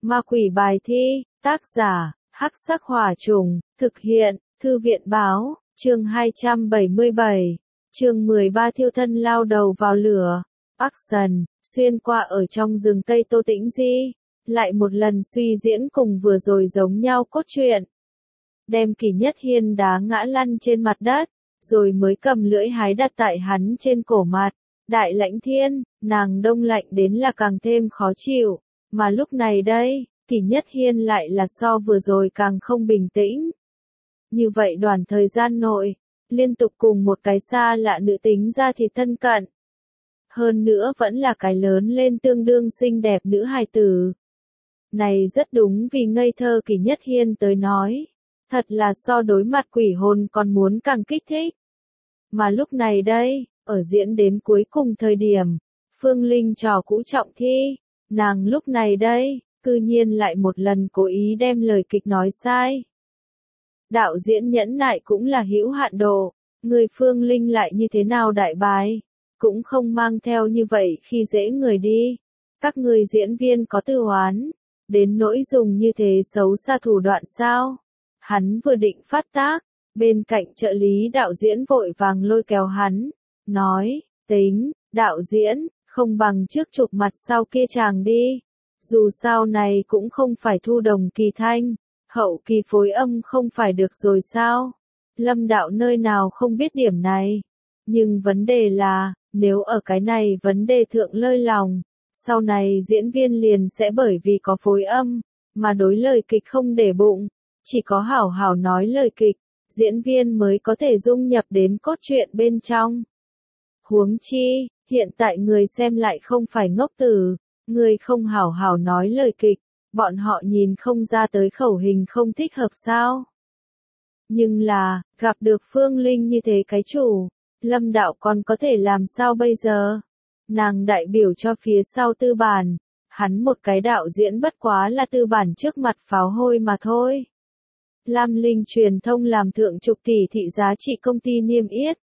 Ma quỷ bài thi, tác giả, Hắc Sắc Hỏa Trùng, thực hiện, Thư viện báo, chương 277, chương 13 thiêu thân lao đầu vào lửa. Action, xuyên qua ở trong rừng cây Tô Tĩnh Di, lại một lần suy diễn cùng vừa rồi giống nhau cốt truyện. Đem Kỳ Nhất Hiên đá ngã lăn trên mặt đất, rồi mới cầm lưỡi hái đặt tại hắn trên cổ mặt. Đại Lãnh Thiên, nàng đông lạnh đến là càng thêm khó chịu, mà lúc này đây, Kỳ Nhất Hiên lại là so vừa rồi càng không bình tĩnh. Như vậy đoạn thời gian nội, liên tục cùng một cái xa lạ nữ tính ra thì thân cận. Hơn nữa vẫn là cái lớn lên tương đương xinh đẹp nữ hài tử. Này rất đúng vì ngây thơ Kỳ Nhất Hiên tới nói, thật là so đối mặt quỷ hồn còn muốn càng kích thích. Mà lúc này đây, ở diễn đến cuối cùng thời điểm, Phương Linh trò cũ trọng thi, nàng lúc này đây, cư nhiên lại một lần cố ý đem lời kịch nói sai. Đạo diễn nhẫn nại cũng là hữu hạn độ, người Phương Linh lại như thế nào đại bái, cũng không mang theo như vậy khi dễ người đi. Các người diễn viên có tư oán, đến nỗi dùng như thế xấu xa thủ đoạn sao? Hắn vừa định phát tác, bên cạnh trợ lý đạo diễn vội vàng lôi kéo hắn, nói, tính, đạo diễn, không bằng trước chụp mặt sau kia chàng đi. Dù sao này cũng không phải thu đồng kỳ thanh, hậu kỳ phối âm không phải được rồi sao? Lâm đạo nơi nào không biết điểm này. Nhưng vấn đề là, nếu ở cái này vấn đề thượng lơi lòng, sau này diễn viên liền sẽ bởi vì có phối âm, mà đối lời kịch không để bụng. Chỉ có hảo hảo nói lời kịch, diễn viên mới có thể dung nhập đến cốt truyện bên trong. Huống chi, hiện tại người xem lại không phải ngốc tử, người không hảo hảo nói lời kịch, bọn họ nhìn không ra tới khẩu hình không thích hợp sao. Nhưng là, gặp được Phương Linh như thế cái chủ, Lâm đạo còn có thể làm sao bây giờ? Nàng đại biểu cho phía sau tư bản, hắn một cái đạo diễn bất quá là tư bản trước mặt pháo hôi mà thôi. Lam Linh truyền thông làm thượng chục tỷ thị giá trị công ty niêm yết.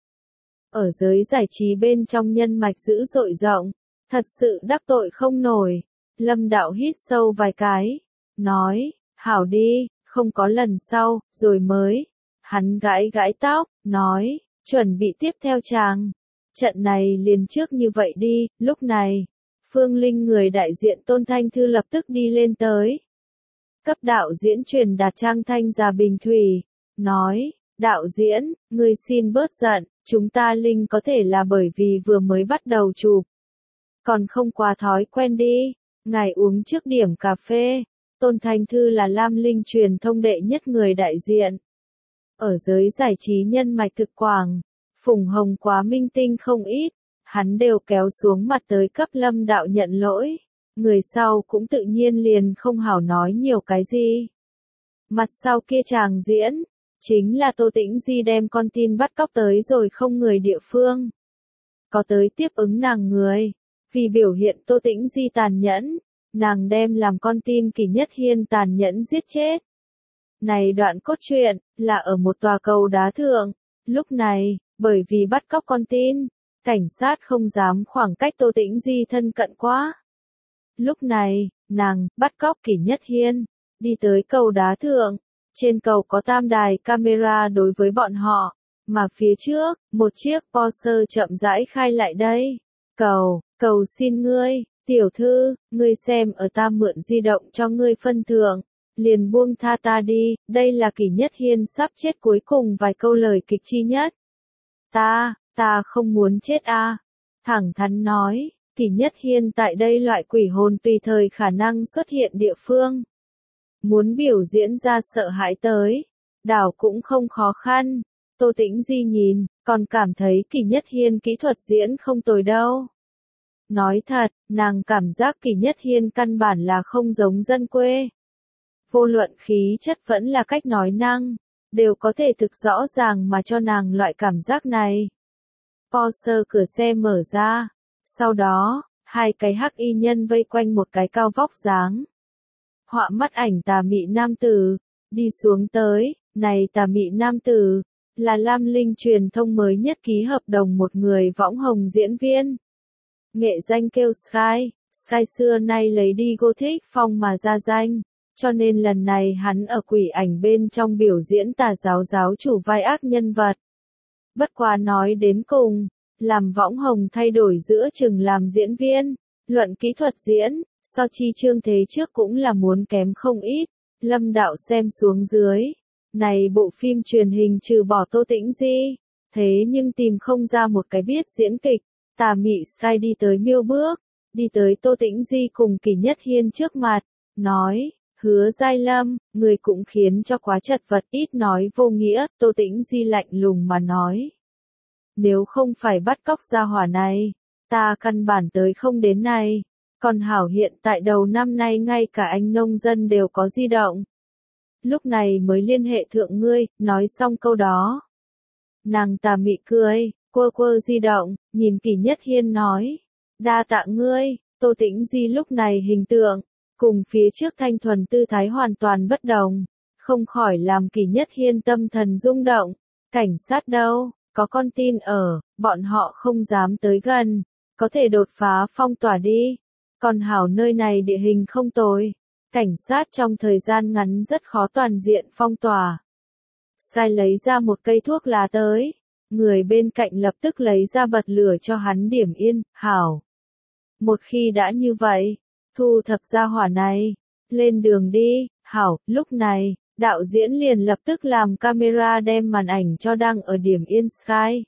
Ở giới giải trí bên trong nhân mạch dữ dội rộng, thật sự đắc tội không nổi. Lâm đạo hít sâu vài cái, nói, hảo đi, không có lần sau, rồi mới. Hắn gãi gãi tóc, nói, chuẩn bị tiếp theo chàng. Trận này liền trước như vậy đi, lúc này, Phương Linh người đại diện Tôn Thanh Thư lập tức đi lên tới. Cấp đạo diễn truyền đạt trang thanh ra bình thủy, nói, đạo diễn, ngươi xin bớt giận, chúng ta Linh có thể là bởi vì vừa mới bắt đầu chụp. Còn không quá thói quen đi, ngài uống trước điểm cà phê. Tôn Thanh Thư là Lam Linh truyền thông đệ nhất người đại diện. Ở giới giải trí nhân mạch thực quảng, Phùng Hồng quá minh tinh không ít, hắn đều kéo xuống mặt tới cấp Lâm đạo nhận lỗi. Người sau cũng tự nhiên liền không hảo nói nhiều cái gì. Mặt sau kia chàng diễn, chính là Tô Tĩnh Di đem con tin bắt cóc tới rồi không người địa phương. Có tới tiếp ứng nàng người, vì biểu hiện Tô Tĩnh Di tàn nhẫn, nàng đem làm con tin Kỳ Nhất Hiên tàn nhẫn giết chết. Này đoạn cốt truyện, là ở một tòa cầu đá thượng, lúc này, bởi vì bắt cóc con tin, cảnh sát không dám khoảng cách Tô Tĩnh Di thân cận quá. Lúc này, nàng, bắt cóc Kỳ Nhất Hiên, đi tới cầu đá thượng, trên cầu có tam đài camera đối với bọn họ, mà phía trước, một chiếc Porsche chậm rãi khai lại đây. Cầu xin ngươi, tiểu thư, ngươi xem ở ta mượn di động cho ngươi phân thưởng, liền buông tha ta đi, đây là Kỳ Nhất Hiên sắp chết cuối cùng vài câu lời kịch chi nhất. Ta không muốn chết a. Thẳng thắn nói. Kỳ Nhất Hiên tại đây loại quỷ hồn tùy thời khả năng xuất hiện địa phương. Muốn biểu diễn ra sợ hãi tới, đảo cũng không khó khăn. Tô Tĩnh Di nhìn, còn cảm thấy Kỳ Nhất Hiên kỹ thuật diễn không tồi đâu. Nói thật, nàng cảm giác Kỳ Nhất Hiên căn bản là không giống dân quê. Vô luận khí chất vẫn là cách nói năng, đều có thể thực rõ ràng mà cho nàng loại cảm giác này. Porsche cửa xe mở ra. Sau đó, hai cái hắc y nhân vây quanh một cái cao vóc dáng. Họa mắt ảnh tà mị nam tử, đi xuống tới, này tà mị nam tử, là Lam Linh truyền thông mới nhất ký hợp đồng một người võng hồng diễn viên. Nghệ danh kêu Sky xưa nay lấy đi Gothic phong mà ra danh, cho nên lần này hắn ở quỷ ảnh bên trong biểu diễn tà giáo giáo chủ vai ác nhân vật. Bất quá nói đến cùng, làm võng hồng thay đổi giữa chừng làm diễn viên, luận kỹ thuật diễn, so chi Trương Thế trước cũng là muốn kém không ít. Lâm đạo xem xuống dưới, này bộ phim truyền hình trừ bỏ Tô Tĩnh Di, thế nhưng tìm không ra một cái biết diễn kịch. Tà mị Sky đi tới Miêu Bước, đi tới Tô Tĩnh Di cùng Kỷ Nhất Hiên trước mặt, nói, Hứa Giai Lâm, người cũng khiến cho quá chật vật, ít nói vô nghĩa. Tô Tĩnh Di lạnh lùng mà nói, nếu không phải bắt cóc gia hỏa này, ta căn bản tới không đến này. Còn hảo hiện tại đầu năm nay ngay cả anh nông dân đều có di động. Lúc này mới liên hệ thượng ngươi. Nói xong câu đó, nàng tà mị cười, quơ quơ di động, nhìn Kỷ Nhất Hiên nói, đa tạ ngươi. Tô Tĩnh Di lúc này hình tượng, cùng phía trước thanh thuần tư thái hoàn toàn bất đồng, không khỏi làm Kỷ Nhất Hiên tâm thần rung động. Cảnh sát đâu, có con tin ở, bọn họ không dám tới gần, có thể đột phá phong tỏa đi. Còn hảo nơi này địa hình không tồi, cảnh sát trong thời gian ngắn rất khó toàn diện phong tỏa. Sai lấy ra một cây thuốc lá tới, người bên cạnh lập tức lấy ra bật lửa cho hắn điểm yên. Hảo, một khi đã như vậy, thu thập gia hỏa này, lên đường đi. Hảo, lúc này, đạo diễn liền lập tức làm camera đem màn ảnh cho đang ở điểm yên Sky.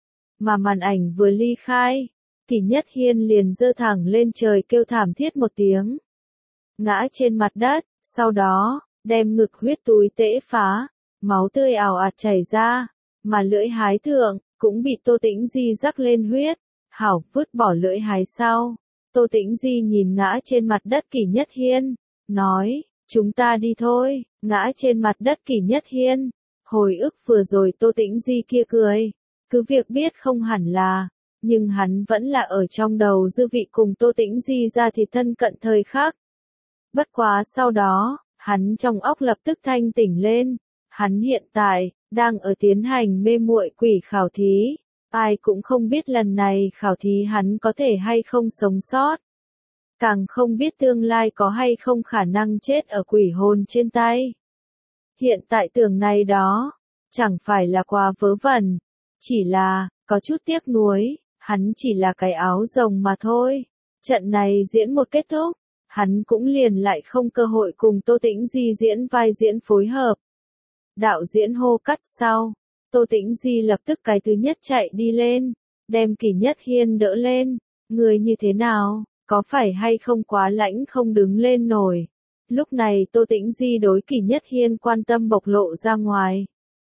Mà màn ảnh vừa ly khai, Kỷ Nhất Hiên liền giơ thẳng lên trời kêu thảm thiết một tiếng, ngã trên mặt đất, sau đó, đem ngực huyết túi tễ phá, máu tươi ào ạt chảy ra, mà lưỡi hái thượng, cũng bị Tô Tĩnh Di rắc lên huyết. Hảo, vứt bỏ lưỡi hái sau, Tô Tĩnh Di nhìn ngã trên mặt đất Kỷ Nhất Hiên, nói, chúng ta đi thôi. Ngã trên mặt đất Kỷ Nhất Hiên, hồi ức vừa rồi Tô Tĩnh Di kia cười, cứ việc biết không hẳn là, nhưng hắn vẫn là ở trong đầu dư vị cùng Tô Tĩnh Di ra thì thân cận thời khắc. Bất quá sau đó, hắn trong óc lập tức thanh tỉnh lên, hắn hiện tại, đang ở tiến hành mê muội quỷ khảo thí, ai cũng không biết lần này khảo thí hắn có thể hay không sống sót. Càng không biết tương lai có hay không khả năng chết ở quỷ hồn trên tay. Hiện tại tưởng này đó, chẳng phải là quá vớ vẩn, chỉ là, có chút tiếc nuối, hắn chỉ là cái áo rồng mà thôi. Trận này diễn một kết thúc, hắn cũng liền lại không cơ hội cùng Tô Tĩnh Di diễn vai diễn phối hợp. Đạo diễn hô cắt sau, Tô Tĩnh Di lập tức cái thứ nhất chạy đi lên, đem Kỷ Nhất Hiên đỡ lên. Người như thế nào, có phải hay không quá lãnh không đứng lên nổi. Lúc này Tô Tĩnh Di đối Kỷ Nhất Hiên quan tâm bộc lộ ra ngoài.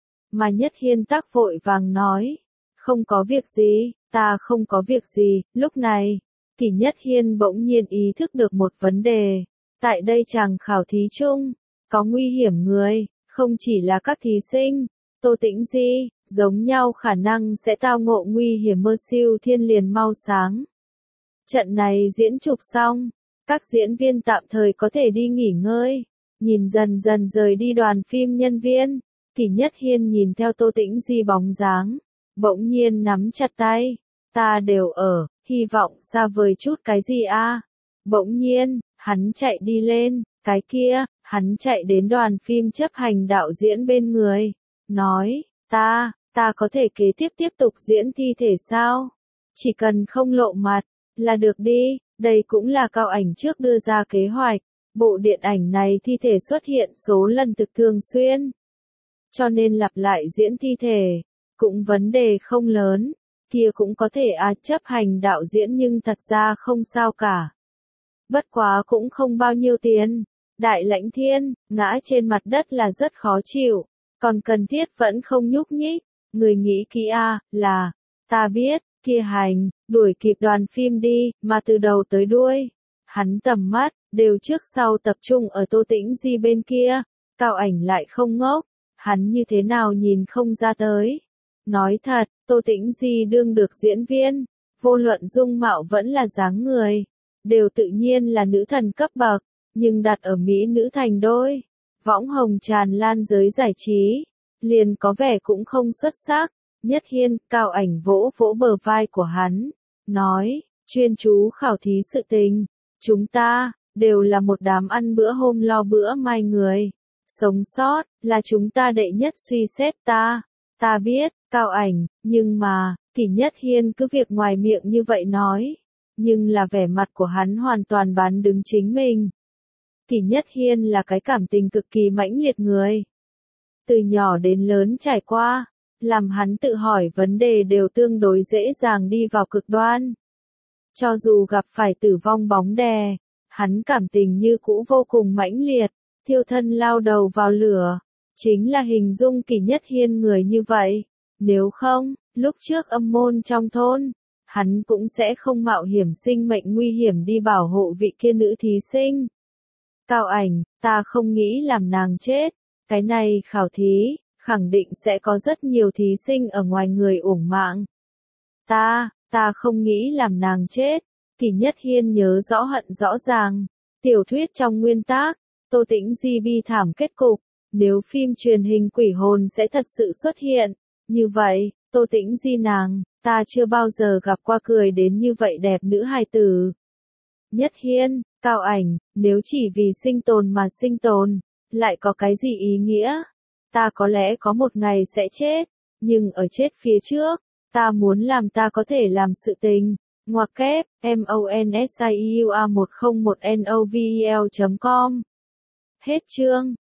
Mà Nhất Hiên tắc vội vàng nói, không có việc gì, ta không có việc gì. Lúc này, Kỷ Nhất Hiên bỗng nhiên ý thức được một vấn đề. Tại đây chàng khảo thí chung, có nguy hiểm người, không chỉ là các thí sinh. Tô Tĩnh Di, giống nhau khả năng sẽ tao ngộ nguy hiểm. Mơ siêu thiên liền mau sáng. Trận này diễn chụp xong, các diễn viên tạm thời có thể đi nghỉ ngơi. Nhìn dần dần rời đi đoàn phim nhân viên, Kỷ Nhất Hiên nhìn theo Tô Tĩnh Di bóng dáng, bỗng nhiên nắm chặt tay. Ta đều ở, hy vọng xa vời chút cái gì a? Bỗng nhiên, hắn chạy đi lên, cái kia, hắn chạy đến đoàn phim chấp hành đạo diễn bên người, nói, ta có thể kế tiếp tục diễn thi thể sao? Chỉ cần không lộ mặt, là được đi. Đây cũng là Cao Ảnh trước đưa ra kế hoạch. Bộ điện ảnh này thi thể xuất hiện số lần thực thường xuyên, cho nên lặp lại diễn thi thể, cũng vấn đề không lớn. Kia cũng có thể chấp hành đạo diễn nhưng thật ra không sao cả. Bất quá cũng không bao nhiêu tiền. Đại Lãnh Thiên, ngã trên mặt đất là rất khó chịu, còn cần thiết vẫn không nhúc nhích. Người nghĩ kỹ là, ta biết, kia hành, đuổi kịp đoàn phim đi, mà từ đầu tới đuôi, hắn tầm mắt, đều trước sau tập trung ở Tô Tĩnh Di bên kia. Cao Ảnh lại không ngốc, hắn như thế nào nhìn không ra tới. Nói thật, Tô Tĩnh Di đương được diễn viên, vô luận dung mạo vẫn là dáng người, đều tự nhiên là nữ thần cấp bậc, nhưng đặt ở Mỹ nữ thành đôi, võng hồng tràn lan giới giải trí, liền có vẻ cũng không xuất sắc. Nhất Hiên, Cao Ảnh vỗ vỗ bờ vai của hắn, nói, chuyên chú khảo thí sự tình, Chúng ta, đều là một đám ăn bữa hôm lo bữa mai người. Sống sót, là chúng ta đệ nhất suy xét ta. Ta biết, Cao Ảnh, nhưng mà, Kỷ Nhất Hiên cứ việc ngoài miệng như vậy nói. Nhưng là vẻ mặt của hắn hoàn toàn bán đứng chính mình. Kỷ Nhất Hiên là cái cảm tình cực kỳ mãnh liệt người. Từ nhỏ đến lớn trải qua, làm hắn tự hỏi vấn đề đều tương đối dễ dàng đi vào cực đoan. Cho dù gặp phải tử vong bóng đè, hắn cảm tình như cũ vô cùng mãnh liệt, thiêu thân lao đầu vào lửa. Chính là hình dung Kỷ Nhất Hiên người như vậy. Nếu không, lúc trước âm môn trong thôn, hắn cũng sẽ không mạo hiểm sinh mệnh nguy hiểm đi bảo hộ vị kia nữ thí sinh. Cao Ảnh, ta không nghĩ làm nàng chết. Cái này khảo thí, khẳng định sẽ có rất nhiều thí sinh ở ngoài người uổng mạng. Ta không nghĩ làm nàng chết. Kỷ Nhất Hiên nhớ rõ hận rõ ràng. Tiểu thuyết trong nguyên tác, Tô Tĩnh Di bi thảm kết cục. Nếu phim truyền hình quỷ hồn sẽ thật sự xuất hiện. Như vậy, Tô Tĩnh Di nàng, ta chưa bao giờ gặp qua cười đến như vậy đẹp nữ hài tử. Nhất Hiên, Cao Ảnh, nếu chỉ vì sinh tồn mà sinh tồn, lại có cái gì ý nghĩa? Ta có lẽ có một ngày sẽ chết, nhưng ở chết phía trước, ta muốn làm ta có thể làm sự tình. Ngoặc kép, MONSIUA101NOVEL.com. Hết chương.